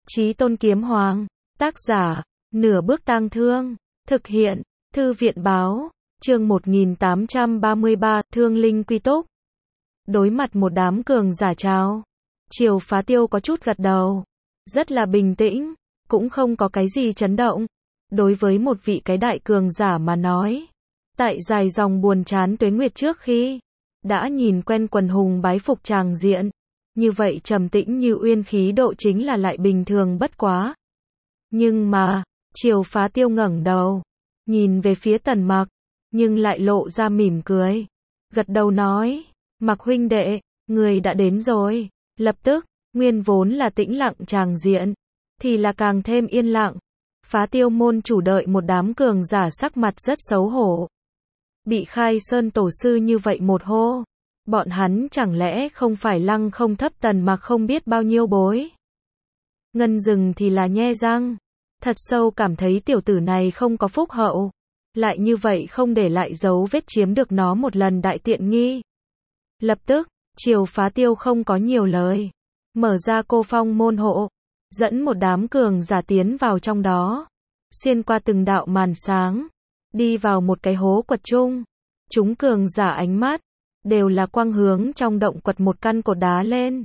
Chí Tôn Kiếm Hoàng, tác giả, Nửa Bước Tang Thương, thực hiện, Thư viện báo, chương 1833, Thương Linh Quy Túc. Đối mặt một đám cường giả trao, Triều Phá Tiêu có chút gật đầu, rất là bình tĩnh, cũng không có cái gì chấn động. Đối với một vị cái đại cường giả mà nói, tại dài dòng buồn chán tuế nguyệt trước khi đã nhìn quen quần hùng bái phục tràng diện, như vậy trầm tĩnh như uyên khí độ chính là lại bình thường bất quá. Nhưng mà, Triều Phá Tiêu ngẩng đầu, nhìn về phía Tần Mặc, nhưng lại lộ ra mỉm cười, gật đầu nói, Mặc huynh đệ, người đã đến rồi. Lập tức, nguyên vốn là tĩnh lặng tràng diện, thì là càng thêm yên lặng. Phá Tiêu môn chủ đợi một đám cường giả sắc mặt rất xấu hổ. Bị Khai Sơn tổ sư như vậy một hô, bọn hắn chẳng lẽ không phải lăng không thấp Tần Mặc không biết bao nhiêu bối. Ngân Dừng thì là nhe răng, thật sâu cảm thấy tiểu tử này không có phúc hậu, lại như vậy không để lại dấu vết chiếm được nó một lần đại tiện nghi. Lập tức, Triều Phá Tiêu không có nhiều lời, mở ra cô phong môn hộ, dẫn một đám cường giả tiến vào trong đó, xuyên qua từng đạo màn sáng, đi vào một cái hố quật chung. Chúng cường giả ánh mắt đều là quang hướng trong động quật một căn cột đá lên,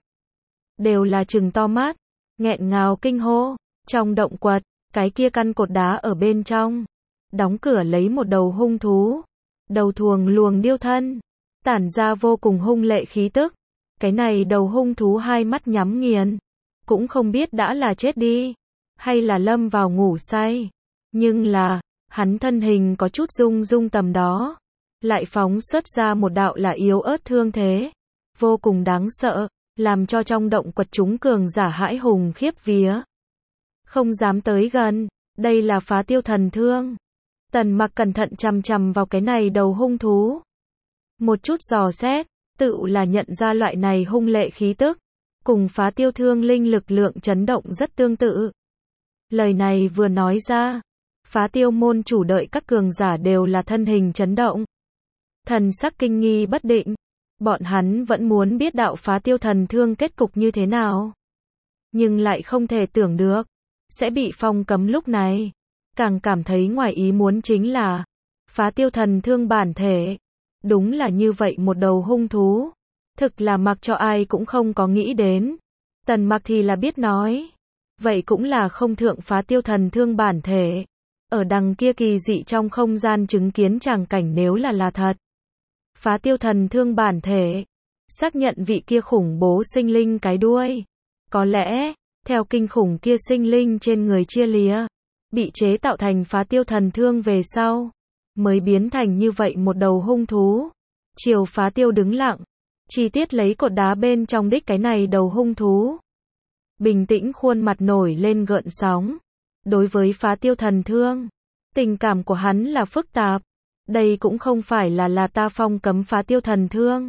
đều là trừng to mắt, nghẹn ngào kinh hô. Trong động quật, cái kia căn cột đá ở bên trong, đóng cửa lấy một đầu hung thú, đầu thuồng luồng điêu thân, tản ra vô cùng hung lệ khí tức. Cái này đầu hung thú hai mắt nhắm nghiền, cũng không biết đã là chết đi, hay là lâm vào ngủ say. Nhưng là, hắn thân hình có chút rung rung tầm đó, lại phóng xuất ra một đạo là yếu ớt thương thế, vô cùng đáng sợ, làm cho trong động quật chúng cường giả hãi hùng khiếp vía, không dám tới gần. Đây là Phá Tiêu thần thương. Tần Mặc cẩn thận chằm chằm vào cái này đầu hung thú, một chút dò xét, tự là nhận ra loại này hung lệ khí tức, cùng Phá Tiêu thương linh lực lượng chấn động rất tương tự. Lời này vừa nói ra, Phá Tiêu môn chủ đợi các cường giả đều là thân hình chấn động, thần sắc kinh nghi bất định. Bọn hắn vẫn muốn biết đạo Phá Tiêu thần thương kết cục như thế nào, nhưng lại không thể tưởng được sẽ bị phong cấm. Lúc này, càng cảm thấy ngoài ý muốn chính là Phá Tiêu thần thương bản thể, đúng là như vậy một đầu hung thú, thực là mặc cho ai cũng không có nghĩ đến. Tần Mặc thì là biết nói, vậy cũng là không thượng Phá Tiêu thần thương bản thể, ở đằng kia kỳ dị trong không gian chứng kiến tràng cảnh nếu là thật. Phá Tiêu thần thương bản thể, xác nhận vị kia khủng bố sinh linh cái đuôi, có lẽ, theo kinh khủng kia sinh linh trên người chia lìa, bị chế tạo thành Phá Tiêu thần thương về sau, mới biến thành như vậy một đầu hung thú. Triều Phá Tiêu đứng lặng, chi tiết lấy cột đá bên trong đích cái này đầu hung thú. Bình tĩnh khuôn mặt nổi lên gợn sóng. Đối với Phá Tiêu thần thương, tình cảm của hắn là phức tạp. Đây cũng không phải là ta phong cấm Phá Tiêu thần thương,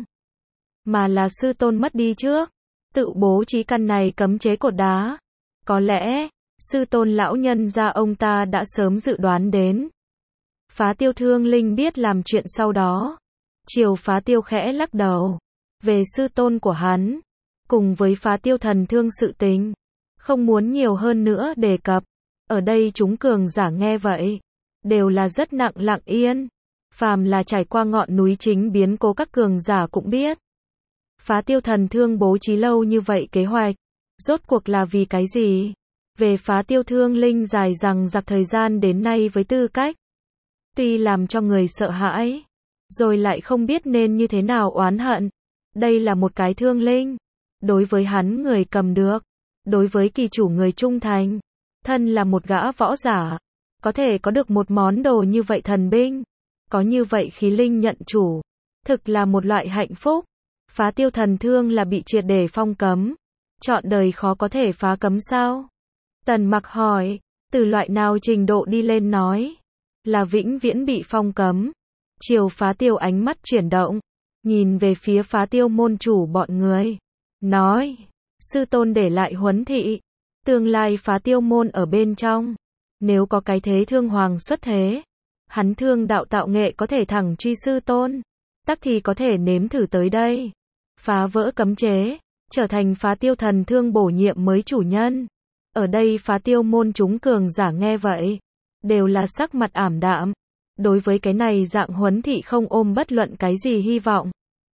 mà là sư tôn mất đi trước, tự bố trí căn này cấm chế cột đá. Có lẽ, sư tôn lão nhân gia ông ta đã sớm dự đoán đến. Phá Tiêu thương linh biết làm chuyện sau đó. Triều Phá Tiêu khẽ lắc đầu. Về sư tôn của hắn, cùng với Phá Tiêu thần thương sự tình, không muốn nhiều hơn nữa đề cập. Ở đây chúng cường giả nghe vậy, đều là rất lặng yên. Phàm là trải qua ngọn núi chính biến cố các cường giả cũng biết. Phá Tiêu thần thương bố trí lâu như vậy kế hoạch, rốt cuộc là vì cái gì? Về Phá Tiêu thương linh dài dằng dặc thời gian đến nay với tư cách, tuy làm cho người sợ hãi, rồi lại không biết nên như thế nào oán hận. Đây là một cái thương linh, đối với hắn người cầm được, đối với kỳ chủ người trung thành, thân là một gã võ giả, có thể có được một món đồ như vậy thần binh, có như vậy khí linh nhận chủ, thực là một loại hạnh phúc. Phá Tiêu thần thương là bị triệt để phong cấm, trọn đời khó có thể phá cấm sao? Tần Mặc hỏi, từ loại nào trình độ đi lên nói, là vĩnh viễn bị phong cấm. Triều Phá Tiêu ánh mắt chuyển động, nhìn về phía Phá Tiêu môn chủ bọn người, nói, sư tôn để lại huấn thị, tương lai Phá Tiêu môn ở bên trong, nếu có cái thế thương hoàng xuất thế, hắn thương đạo tạo nghệ có thể thẳng truy sư tôn, tắc thì có thể nếm thử tới đây, phá vỡ cấm chế, trở thành Phá Tiêu thần thương bổ nhiệm mới chủ nhân. Ở đây phá tiêu môn chúng cường giả nghe vậy, đều là sắc mặt ảm đạm. Đối với cái này dạng huấn thị không ôm bất luận cái gì hy vọng.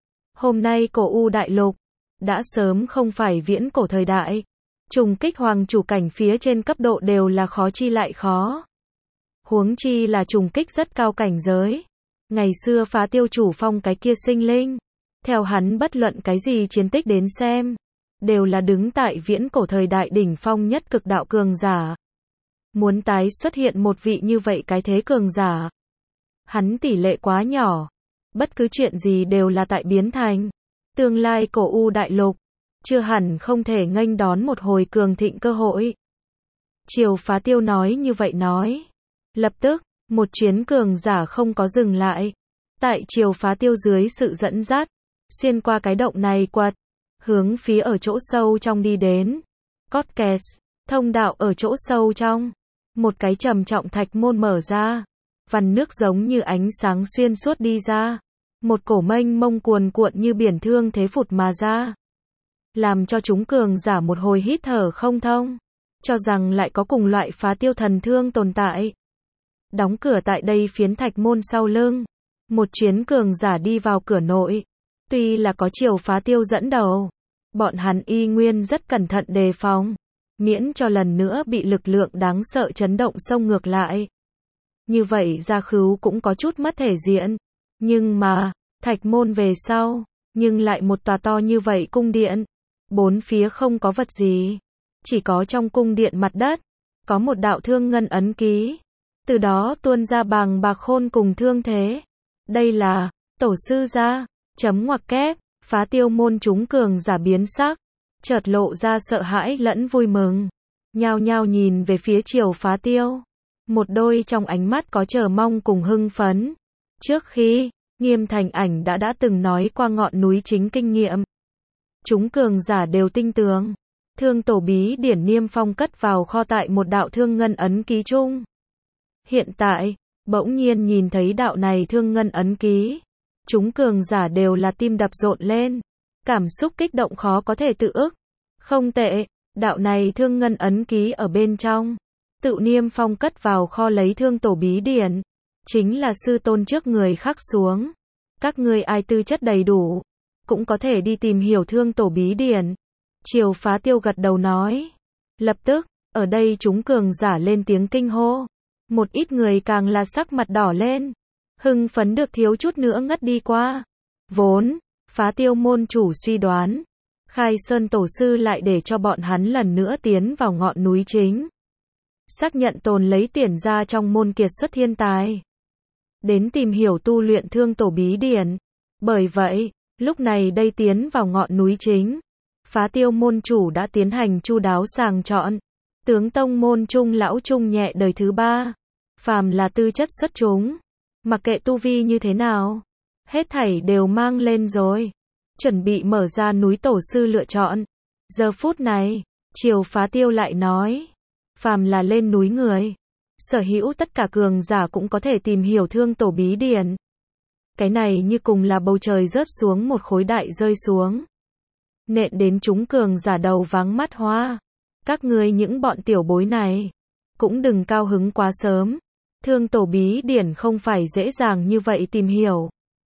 Hôm nay cổ U đại lục, đã sớm không phải viễn cổ thời đại. Trùng kích hoàng chủ cảnh phía trên cấp độ đều là khó chi lại khó. Huống chi là trùng kích rất cao cảnh giới. Ngày xưa phá tiêu chủ phong cái kia sinh linh. Theo hắn bất luận cái gì chiến tích đến xem. Đều là đứng tại viễn cổ thời đại đỉnh phong nhất cực đạo cường giả. Muốn tái xuất hiện một vị như vậy cái thế cường giả. Hắn tỷ lệ quá nhỏ. Bất cứ chuyện gì đều là tại biến thành. Tương lai cổ U đại lục. Chưa hẳn không thể nghênh đón một hồi cường thịnh cơ hội. Triều phá tiêu nói như vậy nói. Lập tức, một chuyến cường giả không có dừng lại. Tại triều phá tiêu dưới sự dẫn dắt. Xuyên qua cái động này quật. Hướng phía ở chỗ sâu trong đi đến. Cót kẹt. Thông đạo ở chỗ sâu trong. Một cái trầm trọng thạch môn mở ra. Vằn nước giống như ánh sáng xuyên suốt đi ra. Một cổ mênh mông cuồn cuộn như biển thương thế phụt mà ra. Làm cho chúng cường giả một hồi hít thở không thông. Cho rằng lại có cùng loại phá tiêu thần thương tồn tại. Đóng cửa tại đây phiến thạch môn sau lưng. Một chuyến cường giả đi vào cửa nội. Tuy là có triều phá tiêu dẫn đầu. Bọn hắn y nguyên rất cẩn thận đề phòng. Miễn cho lần nữa bị lực lượng đáng sợ chấn động xông ngược lại. Như vậy gia khứu cũng có chút mất thể diện. Nhưng mà, thạch môn về sau, nhưng lại một tòa to như vậy cung điện. Bốn phía không có vật gì. Chỉ có trong cung điện mặt đất, có một đạo thương ngân ấn ký. Từ đó tuôn ra bàng bạc khôn cùng thương thế. Đây là, tổ sư gia, chấm ngoặc kép, phá tiêu môn chúng cường giả biến sắc. Chợt lộ ra sợ hãi lẫn vui mừng. Nhao nhao nhìn về phía triều phá tiêu. Một đôi trong ánh mắt có chờ mong cùng hưng phấn. Trước khi, Nghiêm Thành Ảnh đã từng nói qua ngọn núi chính kinh nghiệm. Chúng cường giả đều tinh tường. Thương tổ bí điển niêm phong cất vào kho tại một đạo thương ngân ấn ký chung. Hiện tại, bỗng nhiên nhìn thấy đạo này thương ngân ấn ký. Chúng cường giả đều là tim đập rộn lên. Cảm xúc kích động khó có thể tự ức. Không tệ, đạo này thương ngân ấn ký ở bên trong. Tự niêm phong cất vào kho lấy thương tổ bí điển. Chính là sư tôn trước người khắc xuống. Các ngươi ai tư chất đầy đủ. Cũng có thể đi tìm hiểu thương tổ bí điển. Triều phá tiêu gật đầu nói. Lập tức, ở đây chúng cường giả lên tiếng kinh hô. Một ít người càng là sắc mặt đỏ lên. Hưng phấn được thiếu chút nữa ngất đi qua. Vốn, phá tiêu môn chủ suy đoán. Khai Sơn tổ sư lại để cho bọn hắn lần nữa tiến vào ngọn núi chính. Xác nhận tồn lấy tiền ra trong môn kiệt xuất thiên tài. Đến tìm hiểu tu luyện thương tổ bí điển. Bởi vậy, lúc này đây tiến vào ngọn núi chính. Phá tiêu môn chủ đã tiến hành chu đáo sàng chọn. Tướng tông môn trung lão trung nhẹ đời thứ 3. Phàm là tư chất xuất chúng. Mặc kệ tu vi như thế nào. Hết thảy đều mang lên rồi. Chuẩn bị mở ra núi tổ sư lựa chọn. Giờ phút này, triều phá tiêu lại nói. Phàm là lên núi người. Sở hữu tất cả cường giả cũng có thể tìm hiểu thương tổ bí điển. Cái này như cùng là bầu trời rớt xuống một khối đại rơi xuống. Nện đến chúng cường giả đầu váng mắt hoa. Các ngươi những bọn tiểu bối này. Cũng đừng cao hứng quá sớm. Thương tổ bí điển không phải dễ dàng như vậy tìm hiểu.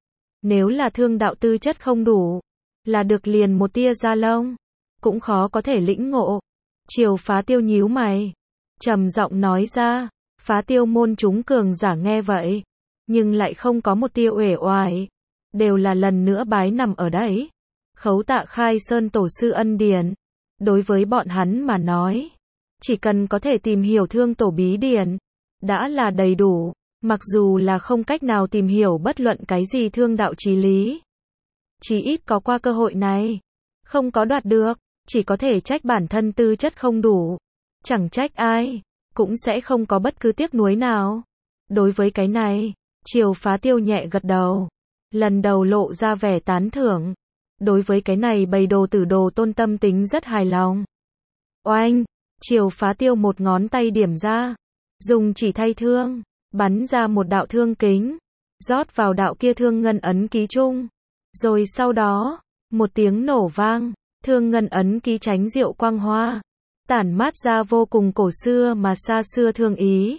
Nếu là thương đạo tư chất không đủ. Là được liền một tia da lông. Cũng khó có thể lĩnh ngộ. Triều phá tiêu nhíu mày. Trầm giọng nói ra. Phá tiêu môn chúng cường giả nghe vậy. Nhưng lại không có một tia uể oải. Đều là lần nữa bái nằm ở đấy. Khấu tạ Khai Sơn tổ sư ân điển. Đối với bọn hắn mà nói. Chỉ cần có thể tìm hiểu thương tổ bí điển. Đã là đầy đủ. Mặc dù là không cách nào tìm hiểu bất luận cái gì thương đạo chí lý. Chỉ ít có qua cơ hội này. Không có đoạt được. Chỉ có thể trách bản thân tư chất không đủ. Chẳng trách ai. Cũng sẽ không có bất cứ tiếc nuối nào. Đối với cái này, triều phá tiêu nhẹ gật đầu. Lần đầu lộ ra vẻ tán thưởng. Đối với cái này bầy đồ tử đồ tôn tâm tính rất hài lòng. Oanh, triều phá tiêu một ngón tay điểm ra. Dùng chỉ thay thương, bắn ra một đạo thương kính. Rót vào đạo kia thương ngân ấn ký chung. Rồi sau đó, một tiếng nổ vang, thương ngân ấn ký tránh diệu quang hoa. tản mát ra vô cùng cổ xưa mà xa xưa thương ý.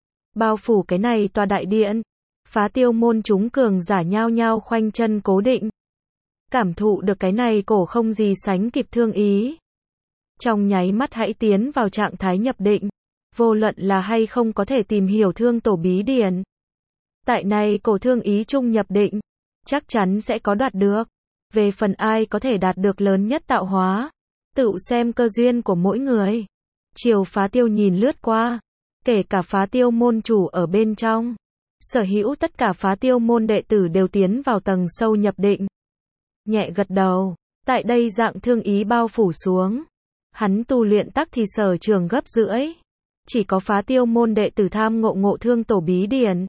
Bao phủ cái này tòa đại điện, Phá Tiêu môn chúng cường giả nhao nhao khoanh chân cố định. Cảm thụ được cái này cổ không gì sánh kịp thương ý. Trong nháy mắt hãy tiến vào trạng thái nhập định, vô luận là hay không có thể tìm hiểu thương tổ bí điển. Tại này cổ thương ý chung nhập định, chắc chắn sẽ có đoạt được. Về phần ai có thể đạt được lớn nhất tạo hóa, tự xem cơ duyên của mỗi người. Triều Phá Tiêu nhìn lướt qua, kể cả Phá Tiêu môn chủ ở bên trong. Sở hữu tất cả Phá Tiêu môn đệ tử đều tiến vào tầng sâu nhập định. Nhẹ gật đầu, tại đây dạng thương ý bao phủ xuống. Hắn tu luyện tắc thì sở trường gấp rưỡi. Chỉ có Phá Tiêu môn đệ tử tham ngộ thương tổ bí điển.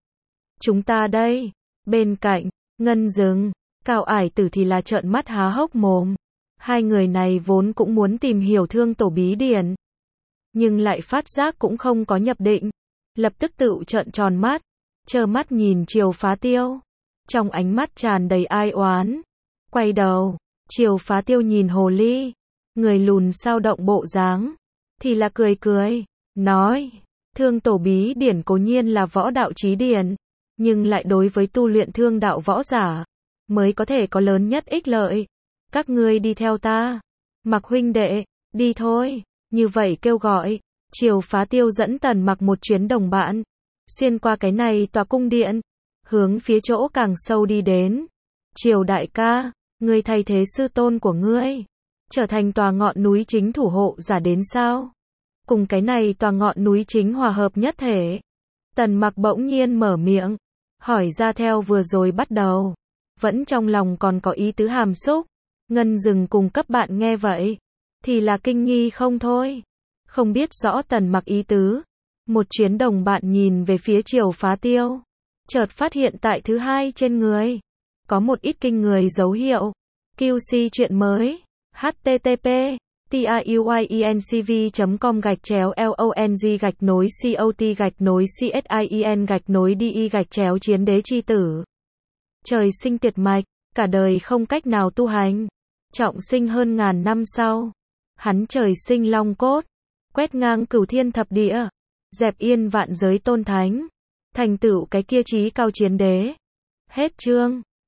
Chúng ta đây, bên cạnh, Ngân Dừng, Cao Ải Tử thì là trợn mắt há hốc mồm. Hai người này vốn cũng muốn tìm hiểu thương tổ bí điển, nhưng lại phát giác cũng không có nhập định. Lập tức tự trợn tròn mắt, trơ mắt nhìn Triều Phá Tiêu. Trong ánh mắt tràn đầy ai oán. Quay đầu, Triều Phá Tiêu nhìn hồ ly, người lùn sao động bộ dáng, thì là cười cười, nói, thương tổ bí điển cố nhiên là võ đạo chí điển, nhưng lại đối với tu luyện thương đạo võ giả, mới có thể có lớn nhất ích lợi. Các ngươi đi theo ta. Mặc huynh đệ, đi thôi. Như vậy kêu gọi, Triều Phá Tiêu dẫn Tần Mặc một chuyến đồng bạn, xuyên qua cái này tòa cung điện, hướng phía chỗ càng sâu đi đến. Triều đại ca, ngươi thay thế sư tôn của ngươi, trở thành tòa ngọn núi chính thủ hộ giả đến sao? Cùng cái này tòa ngọn núi chính hòa hợp nhất thể. Tần Mặc bỗng nhiên mở miệng, hỏi ra theo vừa rồi bắt đầu, vẫn trong lòng còn có ý tứ hàm xúc. Ngân Dừng cùng cấp bạn nghe vậy, thì là kinh nghi không thôi, không biết rõ Tần Mặc ý tứ. Một chuyến đồng bạn nhìn về phía Triều Phá Tiêu, chợt phát hiện tại thứ hai trên người có một ít kinh người dấu hiệu. QC chuyện mới. http tayuyencv.com/long/cot-csin-chiến đế chi tử. Trời sinh tiệt mạch, cả đời không cách nào tu hành. Trọng sinh hơn ngàn năm sau, hắn trời sinh long cốt, quét ngang cửu thiên thập địa, dẹp yên vạn giới tôn thánh, thành tựu cái kia chí cao chiến đế. Hết chương.